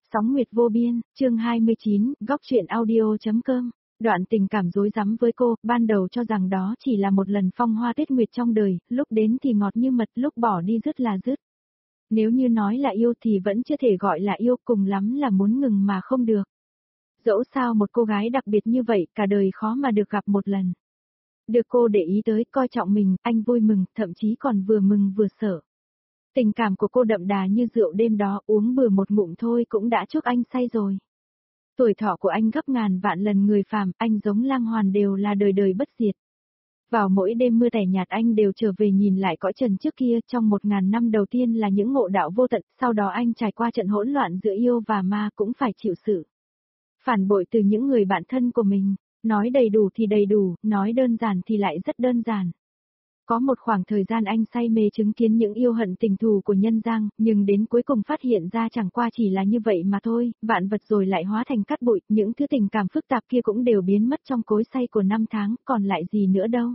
Sóng Nguyệt Vô Biên, chương 29, góc truyện audio.com. Đoạn tình cảm rối rắm với cô, ban đầu cho rằng đó chỉ là một lần phong hoa tuyết nguyệt trong đời, lúc đến thì ngọt như mật, lúc bỏ đi dứt là dứt. Nếu như nói là yêu thì vẫn chưa thể gọi là yêu, cùng lắm là muốn ngừng mà không được. Dẫu sao một cô gái đặc biệt như vậy, cả đời khó mà được gặp một lần. Được cô để ý tới, coi trọng mình, anh vui mừng, thậm chí còn vừa mừng vừa sợ. Tình cảm của cô đậm đà như rượu đêm đó, uống bừa một ngụm thôi cũng đã chuốc anh say rồi. Tuổi thọ của anh gấp ngàn vạn lần người phàm, anh giống lang hoàn đều là đời đời bất diệt. Vào mỗi đêm mưa tẻ nhạt anh đều trở về nhìn lại cõi trần trước kia, trong 1000 năm đầu tiên là những ngộ đạo vô tận, sau đó anh trải qua trận hỗn loạn giữa yêu và ma cũng phải chịu sự phản bội từ những người bạn thân của mình, nói đầy đủ thì đầy đủ, nói đơn giản thì lại rất đơn giản. Có một khoảng thời gian anh say mê chứng kiến những yêu hận tình thù của nhân gian, nhưng đến cuối cùng phát hiện ra chẳng qua chỉ là như vậy mà thôi, vạn vật rồi lại hóa thành cát bụi, những thứ tình cảm phức tạp kia cũng đều biến mất trong cối xay của năm tháng, còn lại gì nữa đâu.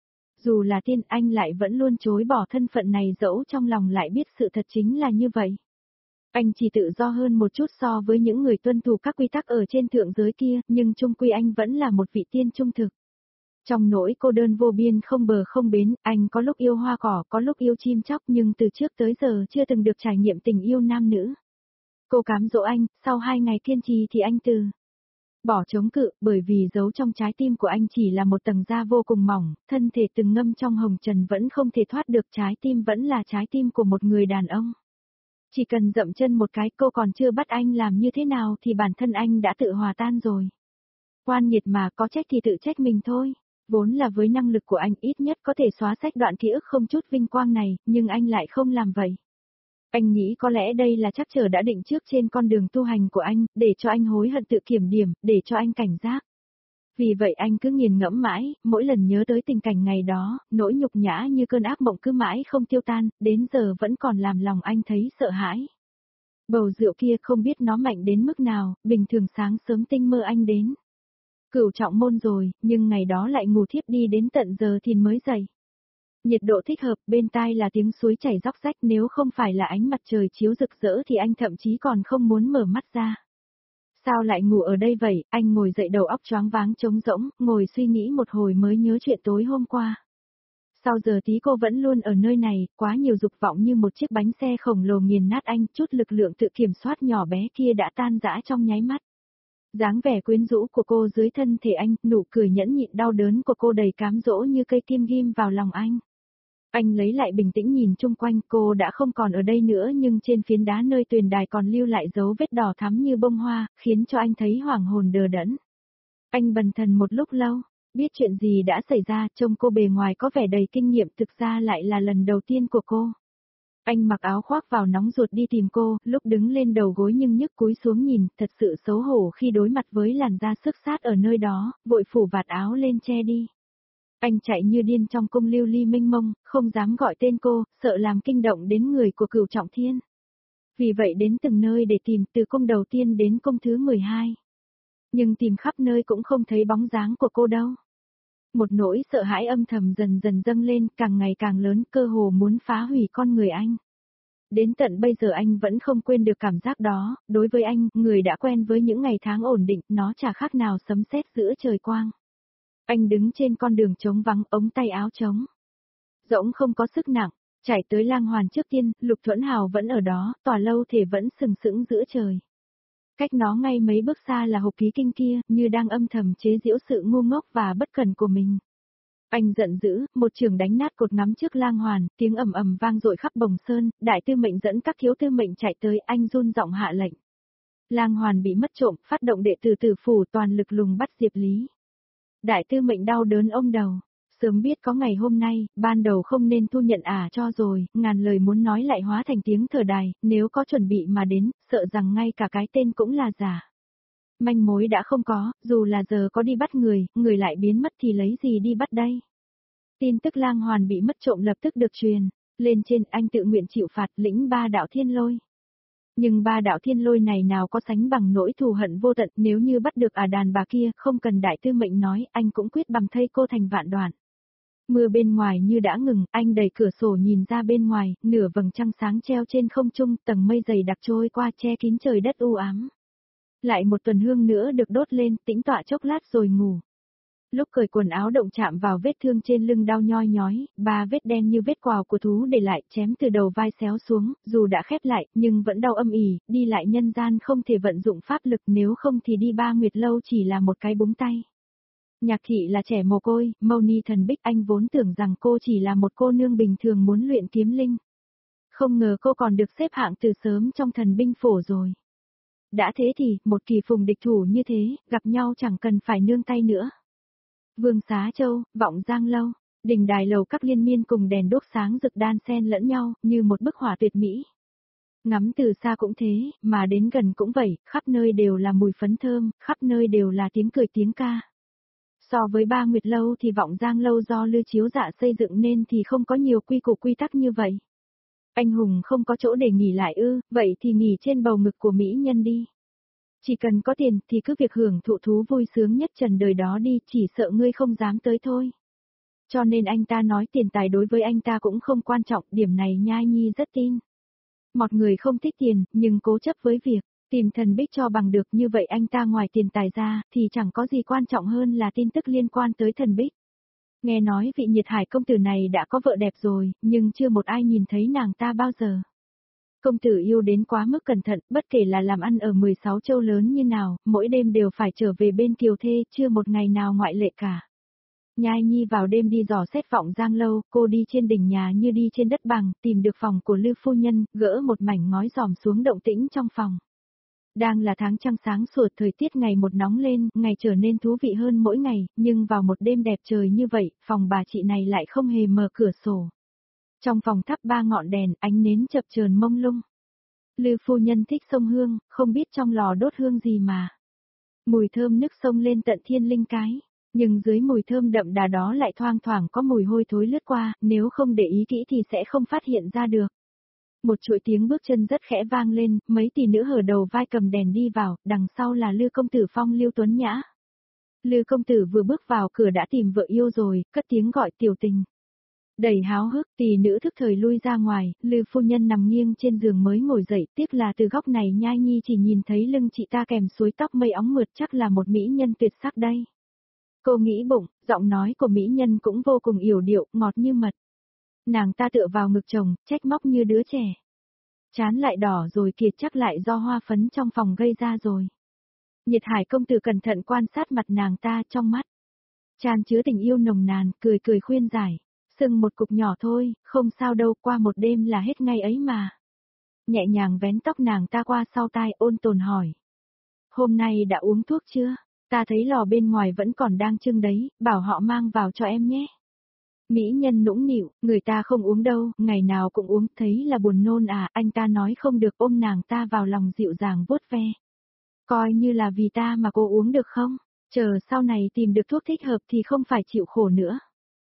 Dù là tiên, anh lại vẫn luôn chối bỏ thân phận này dẫu trong lòng lại biết sự thật chính là như vậy. Anh chỉ tự do hơn một chút so với những người tuân thủ các quy tắc ở trên thượng giới kia, nhưng chung quy anh vẫn là một vị tiên trung thực. Trong nỗi cô đơn vô biên không bờ không bến, anh có lúc yêu hoa cỏ, có lúc yêu chim chóc nhưng từ trước tới giờ chưa từng được trải nghiệm tình yêu nam nữ. Cô cám dỗ anh, sau 2 ngày kiên trì thì anh từ bỏ chống cự, bởi vì giấu trong trái tim của anh chỉ là một tầng da vô cùng mỏng, thân thể từng ngâm trong hồng trần vẫn không thể thoát được, trái tim vẫn là trái tim của một người đàn ông. Chỉ cần dậm chân một cái, cô còn chưa bắt anh làm như thế nào thì bản thân anh đã tự hòa tan rồi. Oan nghiệt mà, có trách thì tự trách mình thôi. Vốn là với năng lực của anh ít nhất có thể xóa sạch đoạn ký ức không chút vinh quang này, nhưng anh lại không làm vậy. Anh nghĩ có lẽ đây là trắc trở đã định trước trên con đường tu hành của anh, để cho anh hối hận tự kiểm điểm, để cho anh cảnh giác. Vì vậy anh cứ nghiền ngẫm mãi, mỗi lần nhớ tới tình cảnh ngày đó, nỗi nhục nhã như cơn ác mộng cứ mãi không tiêu tan, đến giờ vẫn còn làm lòng anh thấy sợ hãi. Bầu rượu kia không biết nó mạnh đến mức nào, bình thường sáng sớm tinh mơ anh đến Cửu Trọng Môn rồi, nhưng ngày đó lại ngủ thiếp đi đến tận giờ thì mới dậy. Nhiệt độ thích hợp, bên tai là tiếng suối chảy róc rách, nếu không phải là ánh mặt trời chiếu rực rỡ thì anh thậm chí còn không muốn mở mắt ra. Sao lại ngủ ở đây vậy? Anh ngồi dậy đầu óc choáng váng trống rỗng, ngồi suy nghĩ một hồi mới nhớ chuyện tối hôm qua. Sau giờ tí cô vẫn luôn ở nơi này, quá nhiều dục vọng như một chiếc bánh xe khổng lồ nghiền nát anh, chút lực lượng tự kiểm soát nhỏ bé kia đã tan rã trong nháy mắt. Dáng vẻ quyến rũ của cô dưới thân thể anh, nụ cười nhẫn nhịn đau đớn của cô đầy cám dỗ như cây kim ghim vào lòng anh. Anh lấy lại bình tĩnh nhìn chung quanh, cô đã không còn ở đây nữa nhưng trên phiến đá nơi tuyền đài còn lưu lại dấu vết đỏ thắm như bông hoa, khiến cho anh thấy hoảng hồn đờ đẫn. Anh bần thần một lúc lâu, biết chuyện gì đã xảy ra, trông cô bề ngoài có vẻ đầy kinh nghiệm thực ra lại là lần đầu tiên của cô. Anh mặc áo khoác vào nóng ruột đi tìm cô, lúc đứng lên đầu gối nhưng nhức cúi xuống nhìn, thật sự xấu hổ khi đối mặt với làn da xức xát ở nơi đó, vội phủ vạt áo lên che đi. Anh chạy như điên trong cung lưu ly mênh mông, không dám gọi tên cô, sợ làm kinh động đến người của Cửu Trọng Thiên. Vì vậy đến từng nơi để tìm, từ cung đầu tiên đến cung thứ 12. Nhưng tìm khắp nơi cũng không thấy bóng dáng của cô đâu. Một nỗi sợ hãi âm thầm dần dần dâng lên, càng ngày càng lớn, cơ hồ muốn phá hủy con người anh. Đến tận bây giờ anh vẫn không quên được cảm giác đó, đối với anh, người đã quen với những ngày tháng ổn định, nó chả khác nào sấm sét giữa trời quang. Anh đứng trên con đường trống vắng, ống tay áo trống rỗng không có sức nặng, chạy tới Lang Hoàn trước tiên, Lục Thuẫn Hào vẫn ở đó, tòa lâu thể vẫn sừng sững giữa trời. Cách nó ngay mấy bước xa là Hộp Ký Kinh kia, như đang âm thầm chế giễu sự ngu ngốc và bất cẩn của mình. Anh giận dữ, một chưởng đánh nát cột ngắm trước Lang Hoàn, tiếng ầm ầm vang dội khắp Bồng Sơn, đại tư mệnh dẫn các thiếu tư mệnh chạy tới, anh run giọng hạ lệnh. Lang Hoàn bị mất trộm, phát động đệ tử Tử phủ toàn lực lùng bắt Diệp Lý. Đại tư mệnh đau đớn ôm đầu, sớm biết có ngày hôm nay, ban đầu không nên thu nhận cho rồi, ngàn lời muốn nói lại hóa thành tiếng thở đài, nếu có chuẩn bị mà đến, sợ rằng ngay cả cái tên cũng là giả. Manh mối đã không có, dù là giờ có đi bắt người, người lại biến mất thì lấy gì đi bắt đây. Tin tức Lang Hoàn bị mất trộm lập tức được truyền lên trên, anh tự nguyện chịu phạt, lĩnh 3 đạo thiên lôi. Nhưng 3 đạo thiên lôi này nào có sánh bằng nỗi thù hận vô tận, nếu như bắt được đàn bà kia, không cần đại tư mệnh nói, anh cũng quyết bằng thây cô thành vạn đoạn. Mưa bên ngoài như đã ngừng, anh đẩy cửa sổ nhìn ra bên ngoài, nửa vầng trăng sáng treo trên không trung, tầng mây dày đặc trôi qua che kín trời đất u ám. Lại một tuần hương nữa được đốt lên, tĩnh tọa chốc lát rồi ngủ. Lúc cởi quần áo động chạm vào vết thương trên lưng đau nhoi nhói, 3 vết đen như vết quào của thú để lại, chém từ đầu vai xéo xuống, dù đã khép lại, nhưng vẫn đau âm ỉ, đi lại nhân gian không thể vận dụng pháp lực, nếu không thì đi 3 nguyệt lâu chỉ là một cái búng tay. Nhạc Thị là trẻ mồ côi, Mâu Ni Thần Bích, anh vốn tưởng rằng cô chỉ là một cô nương bình thường muốn luyện kiếm linh. Không ngờ cô còn được xếp hạng từ sớm trong thần binh phổ rồi. Đã thế thì, một kỳ phùng địch thủ như thế, gặp nhau chẳng cần phải nương tay nữa. Vương Xá Châu, Vọng Giang Lâu, đình đài lầu các liên miên cùng đèn đuốc sáng rực đan xen lẫn nhau, như một bức họa tuyệt mỹ. Ngắm từ xa cũng thế, mà đến gần cũng vậy, khắp nơi đều là mùi phấn thơm, khắp nơi đều là tiếng cười tiếng ca. So với 3 nguyệt lâu thì Vọng Giang Lâu do Lư Chiếu Dạ xây dựng nên thì không có nhiều quy củ quy tắc như vậy. Anh hùng không có chỗ để nghỉ lại ư, vậy thì nghỉ trên bầu ngực của mỹ nhân đi. Chỉ cần có tiền thì cứ việc hưởng thụ thú vui sướng nhất trần đời đó đi, chỉ sợ ngươi không dám tới thôi. Cho nên anh ta nói tiền tài đối với anh ta cũng không quan trọng, điểm này Nhai Nhi rất tin. Một người không thích tiền, nhưng cố chấp với việc tìm thần bích cho bằng được, như vậy anh ta ngoài tiền tài ra, thì chẳng có gì quan trọng hơn là tin tức liên quan tới thần bích. Nghe nói vị Nhiệt Hải công tử này đã có vợ đẹp rồi, nhưng chưa một ai nhìn thấy nàng ta bao giờ. Công tử yêu đến quá mức cẩn thận, bất kể là làm ăn ở 16 châu lớn như nào, mỗi đêm đều phải trở về bên kiều thê, chưa một ngày nào ngoại lệ cả. Nhai Nhi vào đêm đi dò xét Vọng Giang Lâu, cô đi trên đỉnh nhà như đi trên đất bằng, tìm được phòng của Lư phu nhân, gỡ một mảnh ngói dòm xuống động tĩnh trong phòng. Đang là tháng trăng sáng sủa, thời tiết ngày một nóng lên, ngày trở nên thú vị hơn mỗi ngày, nhưng vào một đêm đẹp trời như vậy, phòng bà chị này lại không hề mở cửa sổ. Trong phòng thắp 3 ngọn đèn, ánh nến chập chờn mông lung. Lư phu nhân thích sông hương, không biết trong lò đốt hương gì mà. Mùi thơm nước sông lên tận thiên linh cái, nhưng dưới mùi thơm đậm đà đó lại thoang thoảng có mùi hôi thối lướt qua, nếu không để ý kỹ thì sẽ không phát hiện ra được. Một chuỗi tiếng bước chân rất khẽ vang lên, mấy tỷ nữ hở đầu vai cầm đèn đi vào, đằng sau là Lư công tử phong lưu tuấn nhã. Lư công tử vừa bước vào cửa đã tìm vợ yêu rồi, cất tiếng gọi tiểu tình. Đầy háo hức, tỷ nữ thức thời lui ra ngoài, Lư phu nhân nằm nghiêng trên giường mới ngồi dậy, tiếc là từ góc này Nhai Nhi chỉ nhìn thấy lưng chị ta kèm suối tóc mây óng mượt, chắc là một mỹ nhân tuyệt sắc đây. Cô nghĩ bụng, giọng nói của mỹ nhân cũng vô cùng yểu điệu, ngọt như mật. Nàng ta tựa vào ngực chồng, trách móc như đứa trẻ. Chán lại đỏ rồi kìa, chắc lại do hoa phấn trong phòng gây ra rồi. Nhiệt Hải công tử cẩn thận quan sát mặt nàng ta, trong mắt tràn chứa tình yêu nồng nàn, cười cười khuyên giải. Sưng một cục nhỏ thôi, không sao đâu, qua một đêm là hết ngay ấy mà. Nhẹ nhàng vén tóc nàng ta qua sau tai, ôn tồn hỏi. Hôm nay đã uống thuốc chưa? Ta thấy lò bên ngoài vẫn còn đang trưng đấy, bảo họ mang vào cho em nhé. Mỹ nhân nũng nịu, người ta không uống đâu, ngày nào cũng uống, thấy là buồn nôn à, anh ta nói không được, ôm nàng ta vào lòng dịu dàng vuốt ve. Coi như là vì ta mà cô uống được không? Chờ sau này tìm được thuốc thích hợp thì không phải chịu khổ nữa.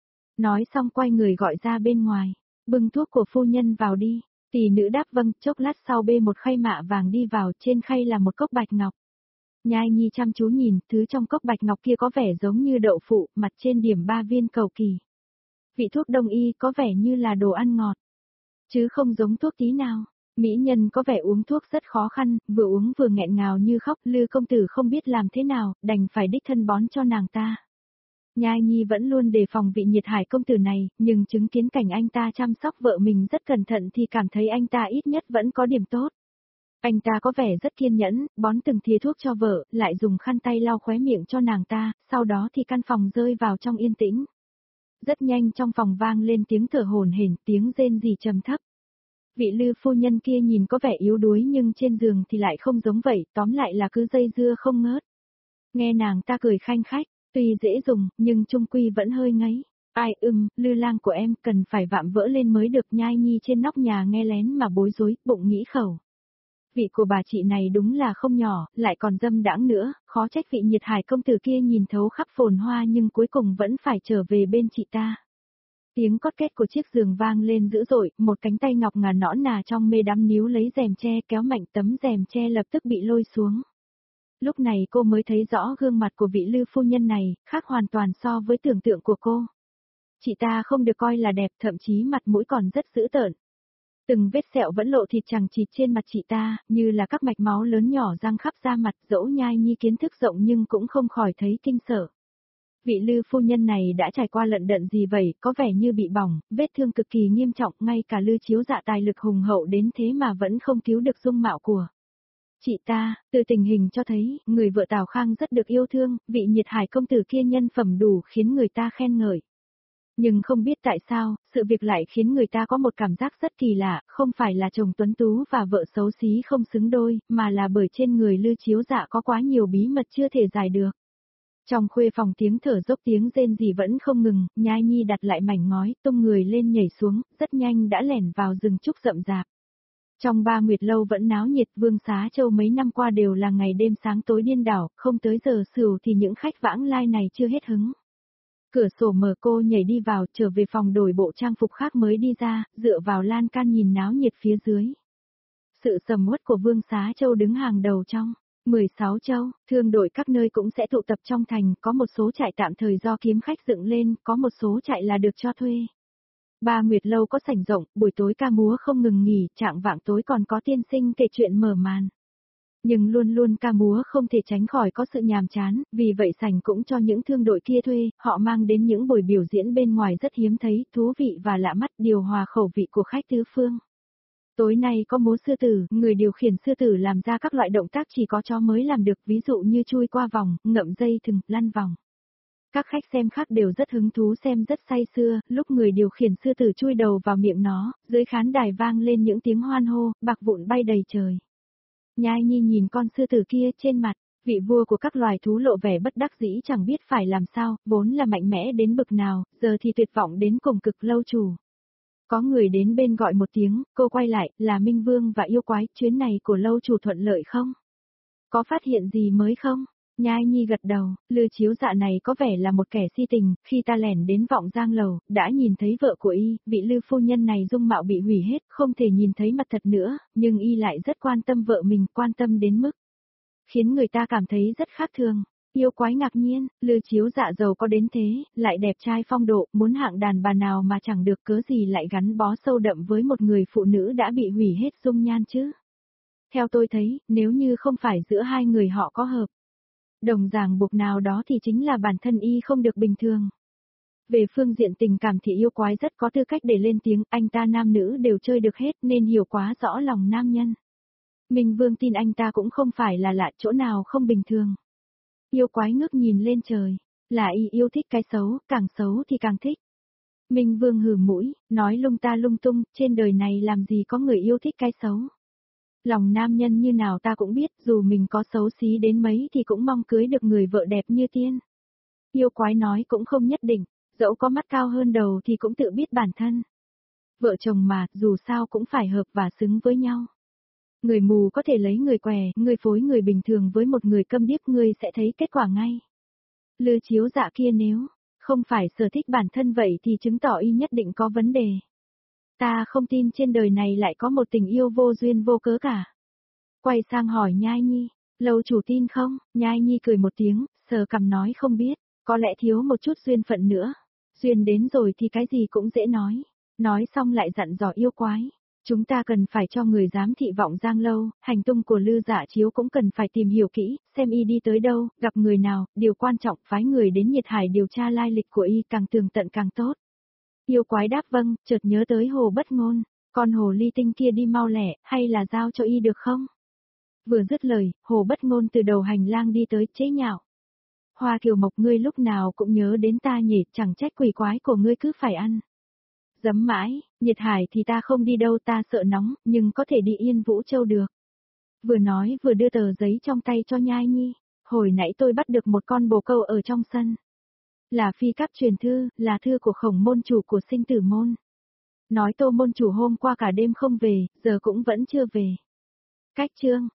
Nói xong quay người gọi ra bên ngoài, bưng thuốc của phu nhân vào đi. Tỷ nữ đáp vâng, chốc lát sau bê một khay mạ vàng đi vào, trên khay là một cốc bạch ngọc. Nhai Nhi chăm chú nhìn, thứ trong cốc bạch ngọc kia có vẻ giống như đậu phụ, mặt trên điểm 3 viên cầu kỳ. Vị thuốc đông y có vẻ như là đồ ăn ngọt, chứ không giống thuốc tí nào. Mỹ nhân có vẻ uống thuốc rất khó khăn, vừa uống vừa nghẹn ngào như khóc, Lư công tử không biết làm thế nào, đành phải đích thân bón cho nàng ta. Nhai Nhi vẫn luôn đề phòng vị Nhiệt Hải công tử này, nhưng chứng kiến cảnh anh ta chăm sóc vợ mình rất cẩn thận thì cảm thấy anh ta ít nhất vẫn có điểm tốt. Anh ta có vẻ rất kiên nhẫn, bón từng thìa thuốc cho vợ, lại dùng khăn tay lau khóe miệng cho nàng ta, sau đó thì căn phòng rơi vào trong yên tĩnh. Rất nhanh trong phòng vang lên tiếng thở hổn hển, tiếng rên rỉ trầm thấp. Vị Lư phu nhân kia nhìn có vẻ yếu đuối nhưng trên giường thì lại không giống vậy, tóm lại là cứ dây dưa không ngớt. Nghe nàng ta cười khanh khách, tuy dễ dùng, nhưng chung quy vẫn hơi ngấy. Ai Lư lang của em cần phải vạm vỡ lên mới được. Nhai Nhi trên nóc nhà nghe lén mà bối rối, bụng nghĩ khẩu. Vị của bà chị này đúng là không nhỏ, lại còn dâm đãng nữa, khó trách vị Nhiệt Hải công tử kia nhìn thấu khắp phồn hoa nhưng cuối cùng vẫn phải trở về bên chị ta. Tiếng cót két của chiếc giường vang lên dữ dội, một cánh tay ngọc ngà nõn nà trong mê đắm níu lấy rèm tre, kéo mạnh tấm rèm tre lập tức bị lôi xuống. Lúc này cô mới thấy rõ gương mặt của vị Lư phu nhân này, khác hoàn toàn so với tưởng tượng của cô. Chị ta không được coi là đẹp, thậm chí mặt mũi còn rất dữ tợn. Từng vết sẹo vẫn lộ thịt chằng chịt trên mặt chị ta, như là các mạch máu lớn nhỏ răng khắp da mặt. Dẫu Nhai Nhi kiến thức rộng nhưng cũng không khỏi thấy kinh sợ. Vị Lư phu nhân này đã trải qua lận đận gì vậy, có vẻ như bị bỏng, vết thương cực kỳ nghiêm trọng, ngay cả Lư Chiếu Dạ tài lực hùng hậu đến thế mà vẫn không cứu được dung mạo của chị ta. Từ tình hình cho thấy, người vợ Tào Khang rất được yêu thương, vị Nhiệt Hải công tử kia nhân phẩm đủ khiến người ta khen ngợi. Nhưng không biết tại sao, sự việc lại khiến người ta có một cảm giác rất kỳ lạ, không phải là chồng tuấn tú và vợ xấu xí không xứng đôi, mà là bởi trên người Lư Chiếu Dạ có quá nhiều bí mật chưa thể giải được. Trong khuê phòng tiếng thở dốc tiếng rên rỉ vẫn không ngừng, Nhai Nhi đặt lại mảnh ngói, tung người lên nhảy xuống, rất nhanh đã lẻn vào rừng trúc rậm rạp. Trong 3 nguyệt lâu vẫn náo nhiệt, Vương Xá Châu mấy năm qua đều là ngày đêm sáng tối điên đảo, không tới giờ sửu thì những khách vãng lai này chưa hết hứng. Cửa sổ mở, cô nhảy đi vào, trở về phòng đổi bộ trang phục khác mới đi ra, dựa vào lan can nhìn náo nhiệt phía dưới. Sự sầm uất của Vương Xá Châu đứng hàng đầu trong 16 châu, thương đội các nơi cũng sẽ tụ tập trong thành, có một số trại tạm thời do kiếm khách dựng lên, có một số trại là được cho thuê. 3 nguyệt lâu có sảnh rộng, buổi tối ca múa không ngừng nghỉ, trạng vạng tối còn có tiên sinh kể chuyện mở màn. Nhưng luôn luôn ca múa không thể tránh khỏi có sự nhàm chán, vì vậy sảnh cũng cho những thương đội kia thuê, họ mang đến những buổi biểu diễn bên ngoài rất hiếm thấy, thú vị và lạ mắt, điều hòa khẩu vị của khách tứ phương. Tối nay có múa sư tử, người điều khiển sư tử làm ra các loại động tác chỉ có chó mới làm được, ví dụ như chui qua vòng, ngậm dây thừng, lăn vòng. Các khách xem khác đều rất hứng thú xem rất say sưa, lúc người điều khiển sư tử chui đầu vào miệng nó, dưới khán đài vang lên những tiếng hoan hô, bạc vụn bay đầy trời. Nhai Nhi nhìn con sư tử kia trên mặt, vị vua của các loài thú lộ vẻ bất đắc dĩ chẳng biết phải làm sao, vốn là mạnh mẽ đến bực nào, giờ thì tuyệt vọng đến cùng cực. Lâu chủ. Có người đến bên gọi một tiếng, cô quay lại, là Minh Vương và yêu quái, chuyến này của lâu chủ thuận lợi không? Có phát hiện gì mới không? Nhai Nhi gật đầu, Lư Chiếu Dạ này có vẻ là một kẻ si tình, khi ta lẻn đến Vọng Giang lầu, đã nhìn thấy vợ của y, vị Lư phu nhân này dung mạo bị hủy hết, không thể nhìn thấy mặt thật nữa, nhưng y lại rất quan tâm vợ mình, quan tâm đến mức khiến người ta cảm thấy rất khác thường. Yêu quái ngạc nhiên, Lư Chiếu Dạ giàu có đến thế, lại đẹp trai phong độ, muốn hạng đàn bà nào mà chẳng được, cớ gì lại gắn bó sâu đậm với một người phụ nữ đã bị hủy hết dung nhan chứ? Theo tôi thấy, nếu như không phải giữa hai người họ có hợp đồng ràng buộc nào đó thì chính là bản thân y không được bình thường. Về phương diện tình cảm thì yêu quái rất có tư cách để lên tiếng, anh ta nam nữ đều chơi được hết nên hiểu quá rõ lòng nam nhân. Minh Vương tin anh ta cũng không phải là lạ, chỗ nào không bình thường. Yêu quái ngước nhìn lên trời, là y yêu thích cái xấu, càng xấu thì càng thích. Minh Vương hừ mũi, nói lung ta lung tung, trên đời này làm gì có người yêu thích cái xấu. Lòng nam nhân như nào ta cũng biết, dù mình có xấu xí đến mấy thì cũng mong cưới được người vợ đẹp như tiên. Yêu quái nói cũng không nhất định, dẫu có mắt cao hơn đầu thì cũng tự biết bản thân. Vợ chồng mà, dù sao cũng phải hợp và xứng với nhau. Người mù có thể lấy người què, người phối người bình thường với một người câm điếc, ngươi sẽ thấy kết quả ngay. Lư Chiếu Dạ kia nếu không phải sở thích bản thân vậy thì chứng tỏ y nhất định có vấn đề. Ta không tin trên đời này lại có một tình yêu vô duyên vô cớ cả. Quay sang hỏi Nhai Nhi, lâu chủ tin không? Nhai Nhi cười một tiếng, sờ cằm nói không biết, có lẽ thiếu một chút duyên phận nữa. Duyên đến rồi thì cái gì cũng dễ nói. Nói xong lại dặn dò yêu quái. Chúng ta cần phải cho người giám thị Vọng Giang lâu, hành tung của Lư Dạ Chiếu cũng cần phải tìm hiểu kỹ, xem y đi tới đâu, gặp người nào, điều quan trọng phái người đến Nhiệt Hải điều tra lai lịch của y, càng tường tận càng tốt. Yêu quái đáp vâng, chợt nhớ tới Hồ Bất Ngôn, con hồ ly tinh kia đi mau lẹ, hay là giao cho y được không? Vừa dứt lời, Hồ Bất Ngôn từ đầu hành lang đi tới, chế nhạo. Hoa Kiều Mộc, ngươi lúc nào cũng nhớ đến ta nhỉ, chẳng trách quỷ quái của ngươi cứ phải ăn dấm mãi. Nhiệt Hải thì ta không đi đâu, ta sợ nóng, nhưng có thể đi Yên Vũ Châu được. Vừa nói vừa đưa tờ giấy trong tay cho Nhai Nhi. Hồi nãy tôi bắt được một con bồ câu ở trong sân. Là phi cáp truyền thư, là thư của Khổng môn chủ của Sinh Tử môn. Nói Tô môn chủ hôm qua cả đêm không về, giờ cũng vẫn chưa về. Cách chương